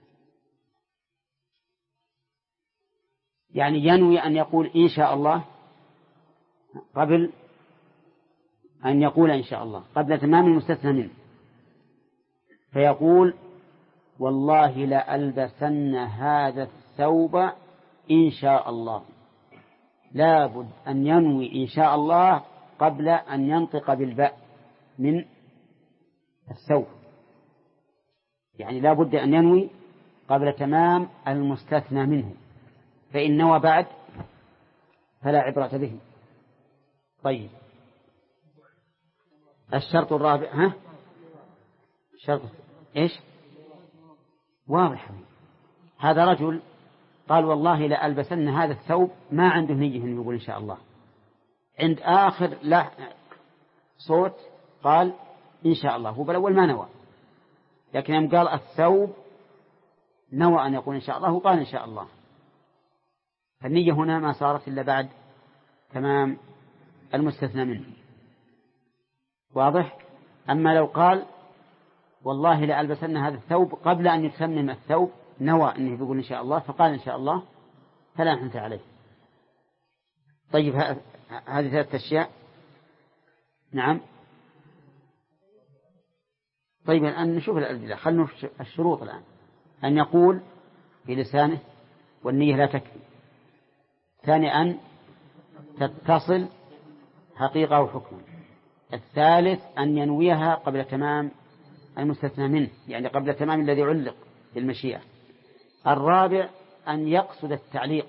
يعني ينوي أن يقول إن شاء الله قبل أن يقول إن شاء الله، قبل تمام المستثنى منه، فيقول والله لألبسن هذا الثوب إن شاء الله. لابد أن ينوي إن شاء الله قبل أن ينطق بالباء من الثوب، يعني لابد أن ينوي قبل تمام المستثنى منه، فإن نوى بعد فلا عبرة به. طيب الشرط الرابع، الشرط إيش؟ واضح. هذا رجل قال والله لألبسن هذا الثوب، ما عنده نية أن يقول إن شاء الله، عند آخر صوت قال إن شاء الله، هو بالأول ما نوى، لكن يوم قال الثوب نوى أن يقول إن شاء الله وقال إن شاء الله، فالنية هنا ما صارت إلا بعد تمام المستثنى منه. واضح؟ أما لو قال والله لألبسن هذا الثوب قبل أن يتمم الثوب، نوى أنه يقول إن شاء الله فقال إن شاء الله، فلا حنث عليه. طيب هذه ثلاثة أشياء. نعم. طيب الآن نشوف الأدلة، خلنا الشروط الآن. أن يقول بلسانه والنية لا تكفي. ثاني أن تتصل حقيقة وحكما. الثالث أن ينويها قبل تمام المستثنى منه، يعني قبل تمام الذي علق بالمشيئة. الرابع أن يقصد التعليق،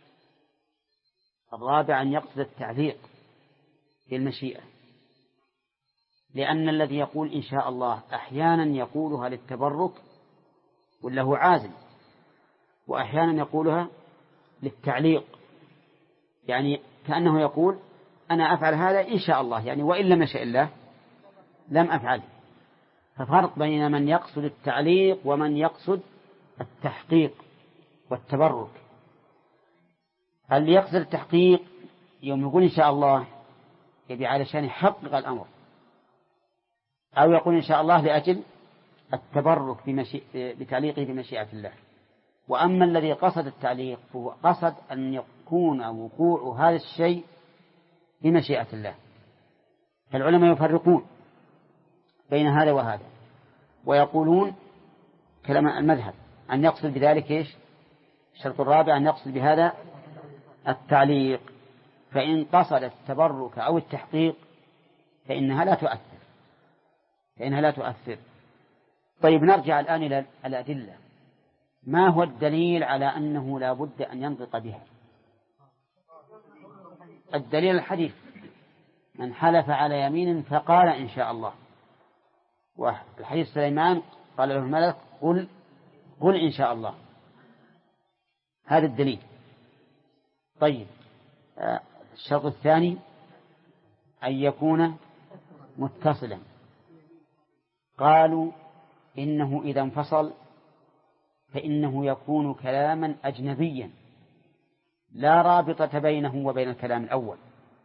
الرابع أن يقصد التعليق بالمشيئة، لأن الذي يقول إن شاء الله أحيانا يقولها للتبرك ولا هو عازم، وأحيانا يقولها للتعليق، يعني كأنه يقول أنا أفعل هذا إن شاء الله، يعني وإن لم يشاء الله لم أفعل. ففرق بين من يقصد التعليق ومن يقصد التحقيق والتبرك. اللي يقصد التحقيق يوم يقول إن شاء الله يبي علشان يحقق الأمر، أو يقول إن شاء الله لأجل التبرك بتعليقه بمشيئة الله. وأما الذي قصد التعليق فهو قصد أن يكون وقوع هذا الشيء بمشيئة الله. فالعلماء يفرقون بين هذا وهذا، ويقولون كلام المذهب أن يقصد بذلك إيش؟ الشرط الرابع أن يقصد بهذا التعليق، فإن قصد التبرك أو التحقيق فإنها لا تؤثر. طيب نرجع الآن إلى الأدلة. ما هو الدليل على أنه لا بد أن ينطق بها؟ الدليل الحديث من حلف على يمين فقال إن شاء الله، والحديث سليمان قال له الملك قل إن شاء الله، هذا الدليل. طيب الشرط الثاني أن يكون متصلا. قالوا إنه إذا انفصل فإنه يكون كلاما أجنبيا لا رابطة بينه وبين الكلام الأول،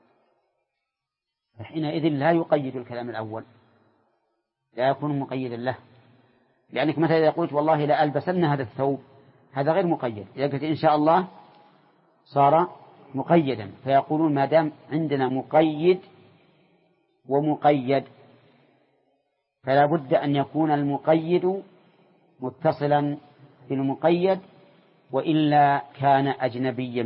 فحينئذ لا يقيد الكلام الأول، لا يكون مقيدا له. لأنك مثلا إذا قلت والله لا ألبسن هذا الثوب، هذا غير مقيد. إذا قلت إن شاء الله صار مقيدا. فيقولون ما دام عندنا مقيد ومقيد فلا بد أن يكون المقيد متصلا بالمقيد، وإلا كان أجنبيا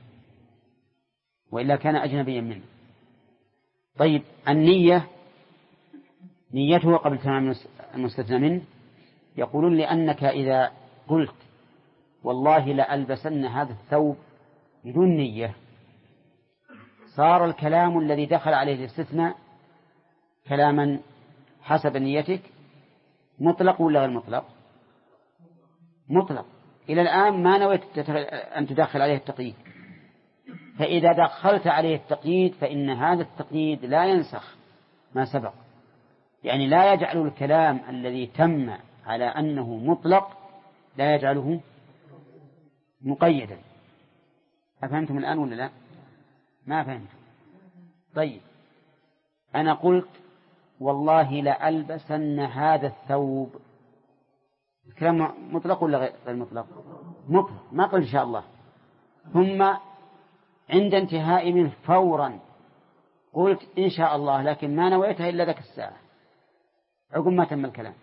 منه. طيب النية نيته قبل تمام المستثنى منه. يقولون لأنك إذا قلت والله لألبسن هذا الثوب بدون نية صار الكلام الذي دخل عليه الاستثناء كلاما حسب نيتك مطلق ولا غير مطلق؟ مطلق. إلى الآن ما نويت أن تدخل عليه التقييد، فإذا دخلت عليه التقييد فإن هذا التقييد لا ينسخ ما سبق، يعني لا يجعل الكلام الذي تم على أنه مطلق لا يجعله مقيدا. أفهمتم الآن ولا لا؟ ما فهمتم؟ طيب، أنا قلت والله لألبسن هذا الثوب، الكلام مطلق ولا غير مطلق؟ مطلق، ما قل إن شاء الله. ثم عند انتهاء منه فورا قلت إن شاء الله، لكن ما نويتها إلا ذاك الساعة عقب ما تم الكلام.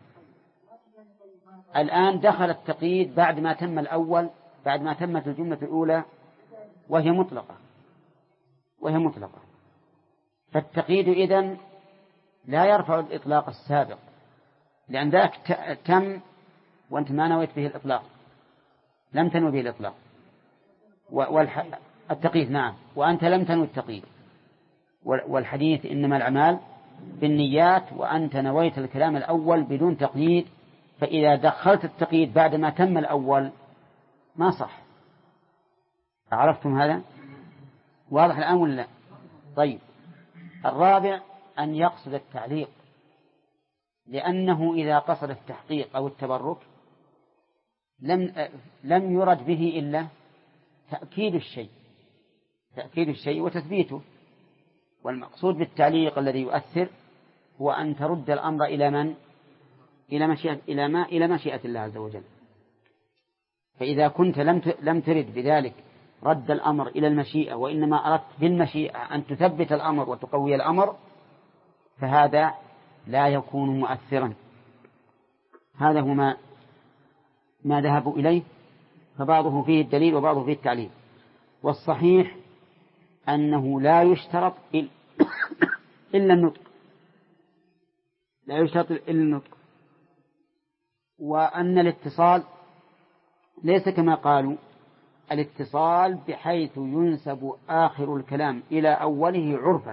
الآن دخل التقييد بعد ما تم الأول، بعد ما تمت الجملة الأولى وهي مطلقة. فالتقييد إذن لا يرفع الإطلاق السابق، لأن ذاك تم وأنت ما نويت به الإطلاق، لم تنوي به الإطلاق التقييد، نعم، وأنت لم تنوي التقييد. والحديث إنما الأعمال بالنيات، وأنت نويت الكلام الأول بدون تقييد، فإذا دخلت التقييد بعد ما تم الأول ما صح. عرفتم هذا؟ واضح الآن ولا لا؟ طيب، الرابع أن يقصد التعليق، لأنه إذا قصد التحقيق أو التبرك لم يرد به إلا تأكيد الشيء وتثبيته. والمقصود بالتعليق الذي يؤثر هو أن ترد الأمر إلى من؟ إلى مشيئة الله عز وجل. فإذا كنت لم ترد بذلك رد الأمر إلى المشيئة، وإنما أردت بالمشيئة أن تثبت الأمر وتقوي الأمر، فهذا لا يكون مؤثرا. هذا هو ما ذهبوا إليه، فبعضه فيه الدليل وبعضه فيه التعليل. والصحيح أنه لا يشترط إلا النطق، لا يشترط إلا النطق، وأن الاتصال ليس كما قالوا الاتصال بحيث ينسب آخر الكلام إلى أوله عرفا.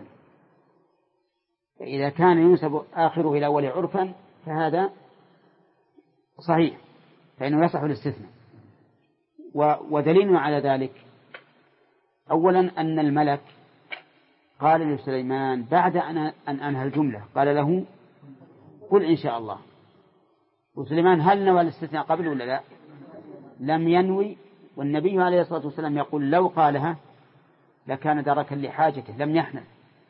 فإذا كان ينسب آخره إلى أوله عرفا فهذا صحيح، فإنه يصح الاستثناء. ودليلنا على ذلك أولا أن الملك قال لسليمان بعد أن أنهى الجملة قال له قل إن شاء الله. وسليمان هل نوى الاستثناء قبل ولا لا؟ لم ينوي. والنبي عليه الصلاة والسلام يقول لو قالها لكان دركا لحاجته لم يحنث.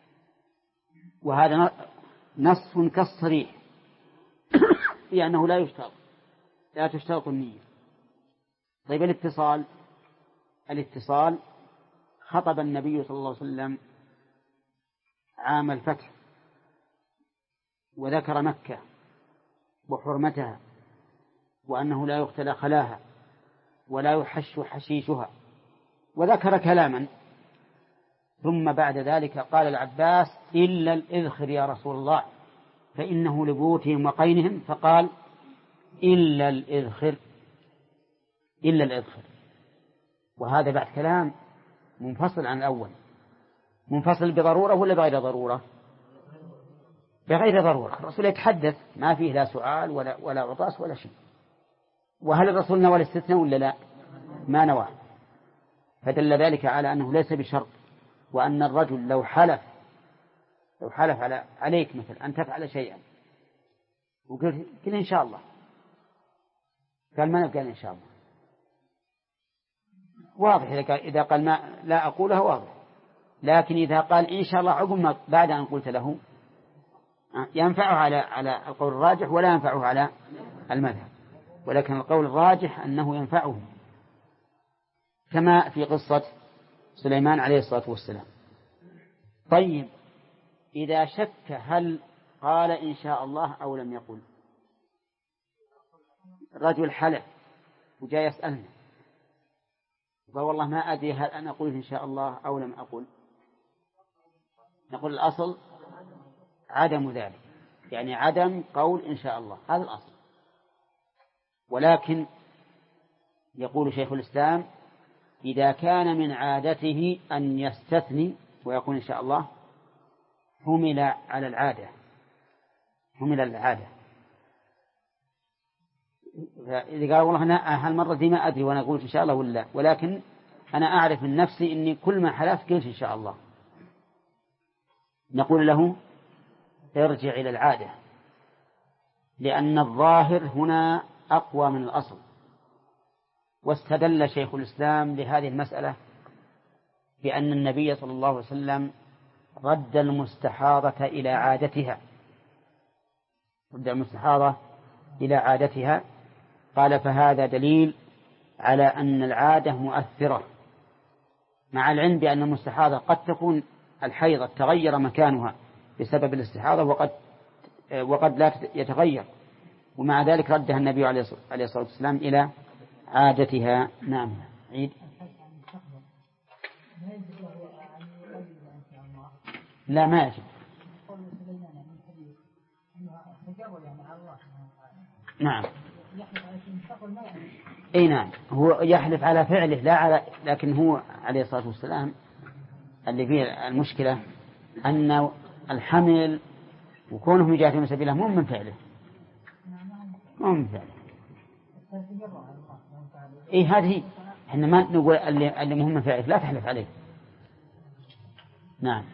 وهذا نص كالصريح في أنه لا تشترط النية. طيب، الاتصال خطب النبي صلى الله عليه وسلم عام الفتح وذكر مكة وحرمتها وأنه لا يقتل خلاها ولا يحش حشيشها، وذكر كلاما. ثم بعد ذلك قال العباس إلا الإذخر يا رسول الله فإنه لبيوتهم وقينهم، فقال إلا الإذخر. وهذا بعد كلام منفصل عن الأول. منفصل بضرورة ولا بغير ضرورة؟ بغير ضرورة. الرسول يتحدث ما فيه لا سؤال ولا عطاس ولا شيء. وهل الرسول نوى الاستثناء ولا لا؟ ما نوى. فدل ذلك على أنه ليس بشرط، وأن الرجل لو حلف عليك مثل أن تفعل شيئا وقل إن شاء الله، قال ما نبقى إن شاء الله، واضح. إذا قال ما لا أقوله واضح. لكن إذا قال إن شاء الله عقب ما بعد أن قلت له ينفعه على القول الراجح ولا ينفعه على المذهب. ولكن القول الراجح أنه ينفعه، كما في قصة سليمان عليه الصلاة والسلام. طيب، إذا شك هل قال إن شاء الله أو لم يقل، الرجل حلف وجاء يسألنا قال والله ما أدري هل أنا أقول إن شاء الله أو لم أقل، نقول الأصل عدم ذلك، يعني عدم قول إن شاء الله، هذا الأصل. ولكن يقول شيخ الإسلام إذا كان من عادته أن يستثني ويقول إن شاء الله حمل على العادة. إذا قال والله أنا هالمرة دي ما أدري وأنا أقول إن شاء الله ولا، ولكن أنا أعرف من نفسي إني كل ما حلفت قلت إن شاء الله، نقول له ارجع إلى العادة، لأن الظاهر هنا أقوى من الأصل. واستدل شيخ الإسلام لهذه المسألة بأن النبي صلى الله عليه وسلم رد المستحاضة إلى عادتها، رد المستحاضة إلى عادتها، قال فهذا دليل على أن العادة مؤثرة، مع العلم بأن المستحاضة قد تكون الحيضة تغير مكانها بسبب الاستحاضة وقد لا يتغير، ومع ذلك ردها النبي عليه الصلاة والسلام إلى عادتها. نعم. عيد. لا ما يجب. نعم. اي نعم، هو يحلف على فعله لا على، لكن هو عليه الصلاة والسلام اللي فيه المشكلة أن الحمل وكونه يجاهد في سبيله مو من فعله، مو من فعله. اي هذه احنا ما نقول اللي مهم من فعله لا تحلف عليه. نعم.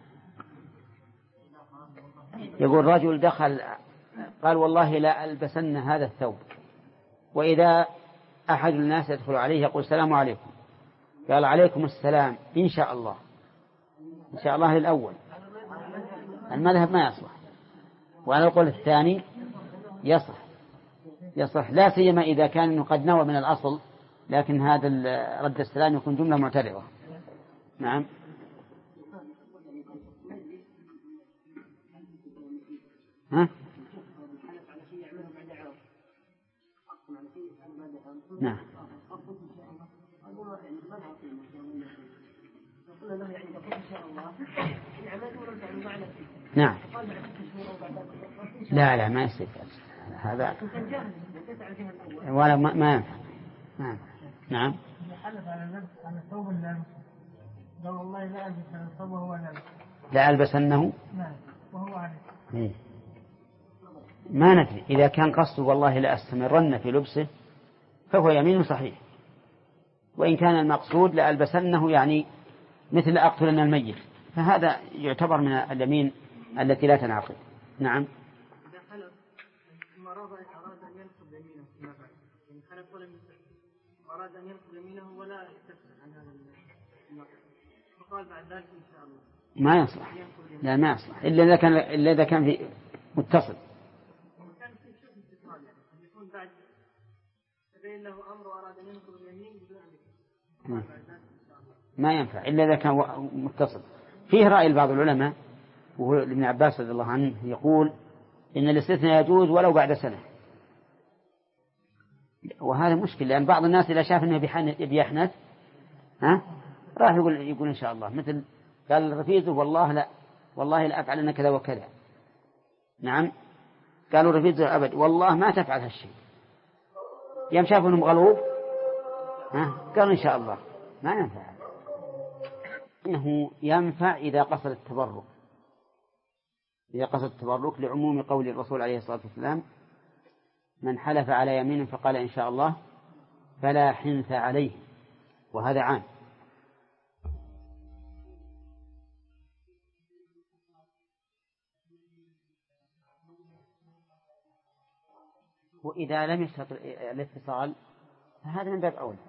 يقول رجل دخل قال والله لا ألبسن هذا الثوب، وإذا أحد الناس يدخل عليه يقول السلام عليكم، قال عليكم السلام إن شاء الله، إن شاء الله للأول، المذهب ما يصلح، وعلى القول الثاني يصلح لا سيما إذا كان إنه قد نوى من الأصل، لكن هذا رد السلام يكون جملة معترضة. نعم. ها؟ نعم. نعم. لا ما يصير هذا ولا ما ينفع. نعم. لا ألبسنه ما ندري، إذا كان قصده والله لا أستمرن في لبسه فهو يمين صحيح، وإن كان المقصود لألبسنه يعني مثل أقتلن الميت، فهذا يعتبر من اليمين التي لا تنعقد. نعم. إذا حلف ثم أراد أن ينقض يمينه فيما بعد، يعني حلف ولم يستفسر، أراد أن ينقض يمينه ولا يستفسر عن هذا النقض، فقال بعد ذلك إن شاء الله ما يصلح. لا ما يصلح إلا إذا كان في متصل. كان في شيء استثناء، يعني يكون بعد تبين له أمر وأراد أن ينقض اليمين بدون أن يستفسر، ما ينفع إلا إذا كان متصل. فيه رأي بعض العلماء وهو ابن عباس رضي الله عنه يقول إن الاستثناء يجوز ولو بعد سنة، وهذا مشكل، لأن بعض الناس إذا شاف أنه بيحنث راح يقول إن شاء الله، مثل قال رفيقه والله لا أفعل كذا وكذا. نعم. قالوا رفيقه أبد والله ما تفعل هالشيء، يوم شافوا أنهم غلوب قالوا إن شاء الله. ما ينفع، إنه ينفع إذا قصد التبرك، إذا قصد التبرك لعموم قول الرسول عليه الصلاة والسلام من حلف على يمين فقال إن شاء الله فلا حنث عليه، وهذا عام. وإذا لم يشترط الاتصال فهذا من باب أولى.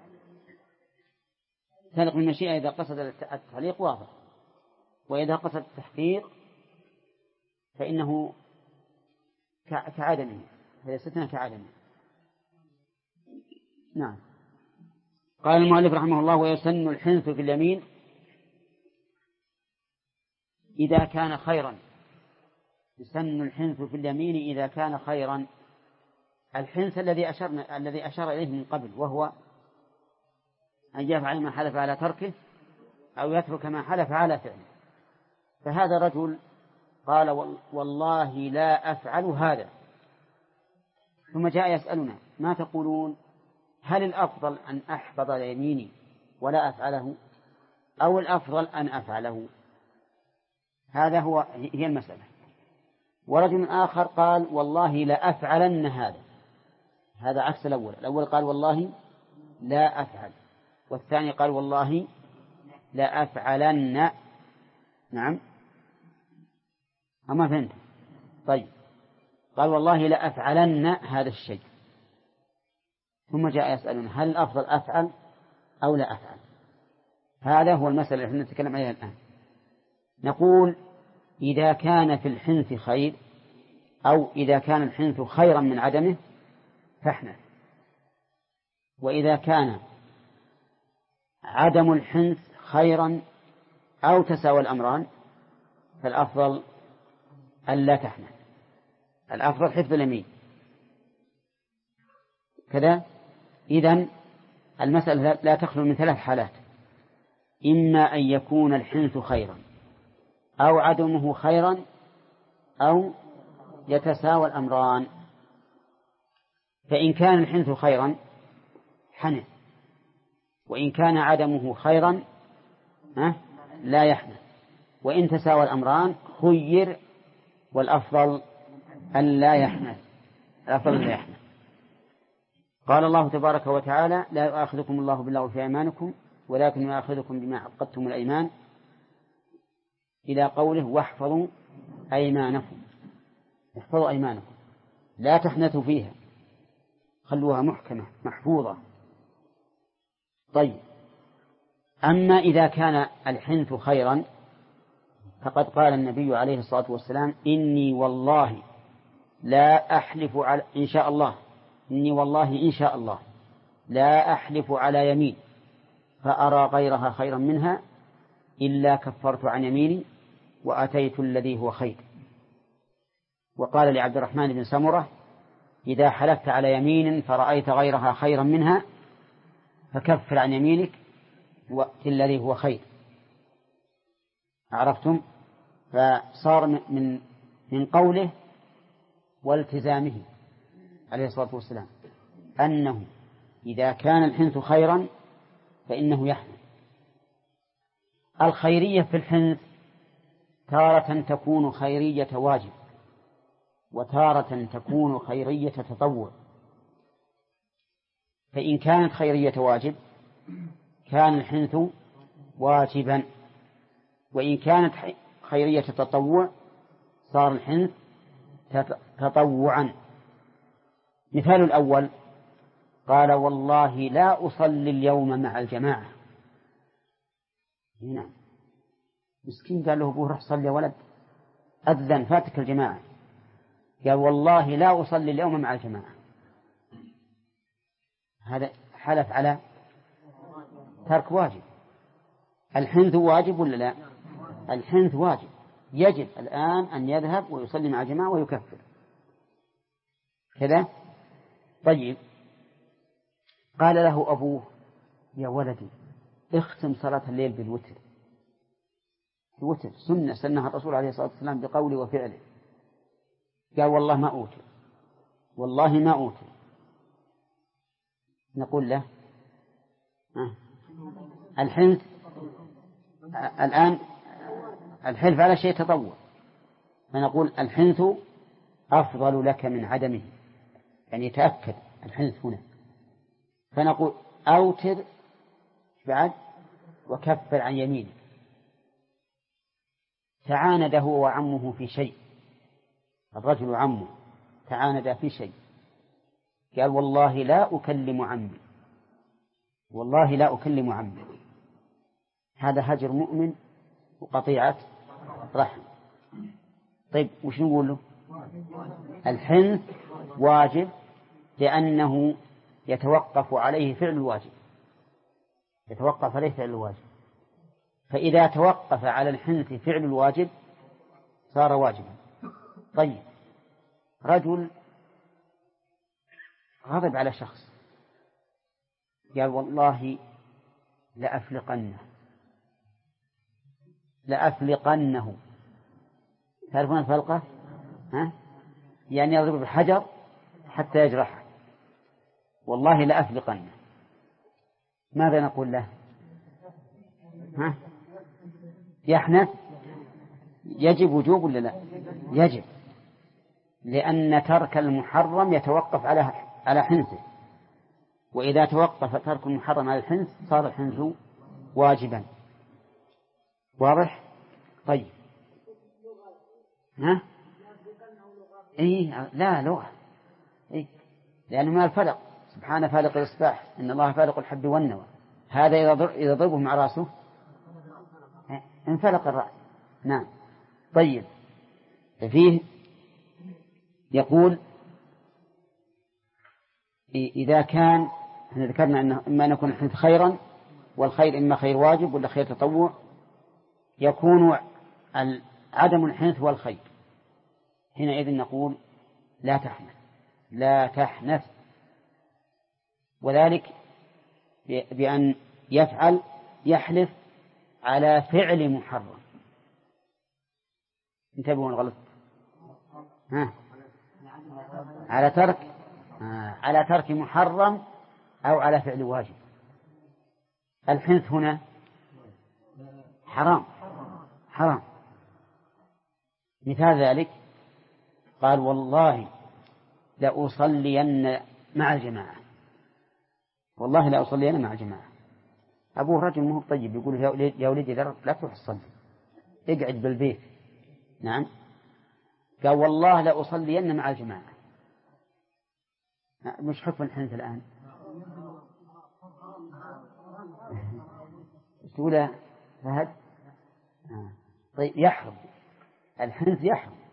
تعلق بالمشيئة إذا قصد التعليق واضح، وإذا قصد التحقيق فإنه كعدمه، فيستثنى كعدمه. نعم. قال المؤلف رحمه الله ويسن الحنث في اليمين إذا كان خيرا. يسن الحنث في اليمين إذا كان خيرا. الحنث الذي أشار إليه من قبل، وهو أن يفعل ما حلف على تركه أو يترك ما حلف على فعله. فهذا رجل قال والله لا أفعل هذا، ثم جاء يسألنا ما تقولون؟ هل الأفضل أن أحفظ يميني ولا أفعله، أو الأفضل أن أفعله؟ هي المسألة. ورجل آخر قال والله لا أفعلن هذا عكس الأول. الأول قال والله لا أفعل، والثاني قال والله لأفعلن. نعم أما فهمت. طيب قال والله لأفعلن هذا الشيء، ثم جاء يسألون هل الأفضل أفعل أو لا أفعل؟ هذا هو المسألة التي نتكلم عليها الآن. نقول إذا كان في الحنث خير، أو إذا كان الحنث خيرا من عدمه فاحنث، وإذا كان عدم الحنث خيرا أو تساوى الأمران فالأفضل ألا تحنث، الأفضل حفظ اليمين كذا. إذن المسألة لا تخلو من ثلاث حالات: إما أن يكون الحنث خيرا أو عدمه خيرا أو يتساوى الأمران. فإن كان الحنث خيرا حنث، وإن كان عدمه خيرا لا يحنث، وإن تساوى الأمران خير، والأفضل أن لا يحنث، الأفضل لا يحنث. قال الله تبارك وتعالى: لا يؤاخذكم الله باللغو في أيمانكم ولكن يؤاخذكم بما عقدتم الأيمان، إلى قوله: واحفظوا أيمانكم. احفظوا أيمانكم، لا تحنثوا فيها، خلوها محكمة محفوظة. طيب أما إذا كان الحنث خيرا فقد قال النبي عليه الصلاة والسلام: إني والله لا أحلف على إن شاء الله، إني والله إن شاء الله لا أحلف على يمين فأرى غيرها خيرا منها إلا كفرت عن يميني وأتيت الذي هو خير. وقال لعبد الرحمن بن سمرة: إذا حلفت على يمين فرأيت غيرها خيرا منها فكفر عن يمينك وأت الذي هو خير. عرفتم؟ فصار من قوله والتزامه عليه الصلاة والسلام أنه إذا كان الحنث خيرا فإنه يحنث. الخيرية في الحنث تارة تكون خيرية واجب، وتارة تكون خيرية تطوع. فإن كانت خيرية واجب كان الحنث واجبا، وإن كانت خيرية تطوع صار الحنث تطوعا. مثال الأول: قال والله لا أصلي اليوم مع الجماعة. هنا مسكين قال له أبوه: روح صلي يا ولد، أذن فاتك الجماعة. قال والله لا أصلي اليوم مع الجماعة. هذا حلف على ترك واجب. الحنث واجب ولا لا؟ الحنث واجب، يجب الآن أن يذهب ويصلي مع الجماعة ويكفر كذا. طيب قال له أبوه: يا ولدي اختم صلاة الليل بالوتر. الوتر سنة سنها الرسول عليه الصلاة والسلام بقوله وفعله. قال والله ما أوتر، والله ما أوتر. نقول له الحنث الآن الحلف على شيء تطوع، فنقول الحنث أفضل لك من عدمه، يعني يتأكد الحنث هنا. فنقول أوتر بعد وكفر عن يمينه. تعاند هو وعمه في شيء، الرجل وعمه تعاند في شيء، قال والله لا أكلم عمي، والله لا أكلم عمي. هذا هجر مؤمن وقطيعة رحم. طيب وش نقول له؟ الحنث واجب لأنه يتوقف عليه فعل الواجب، يتوقف عليه فعل الواجب. فإذا توقف على الحنث فعل الواجب صار واجبا. طيب رجل غضب على شخص قال والله لأفلقنه. تعرفون الفلقة؟ يعني يضرب الحجر حتى يجرحه. والله لأفلقنه. ماذا نقول له؟ يحنث؟ يجب وجوب ولا لا؟ يجب، لأن ترك المحرم يتوقف على حنثه، وإذا توقف ترك المحرم على الحنث صار الحنث واجبا. واضح؟ طيب. ها؟ لا لغة. لأنه ما الفرق، سبحانه فالق الإصباح، إن الله فالق الحب والنوى. هذا إذا ضربه مع رأسه انفلق الرأس. نعم. طيب. فيه يقول إذا كان، احنا ذكرنا أنه إما أن يكون الحنث خيرا، والخير إما خير واجب ولا خير تطوع، يكون عدم الحنث والخير، حينئذ نقول لا تحنث، لا تحنث، وذلك بأن يحلف على فعل محرم. انتبهوا الغلط. على ترك محرم أو على فعل واجب. الحنث هنا حرام. مثال ذلك قال والله لأصلين مع الجماعة، والله لأصلين مع الجماعة. أبوه رجل مو طيب، يقول يا ولدي لا تروح تصلي، اقعد بالبيت. نعم. قال والله لأصلين مع الجماعة. مش حكم الحنث الآن؟ تقول فهد. طيب يحرم الحنث، يحرم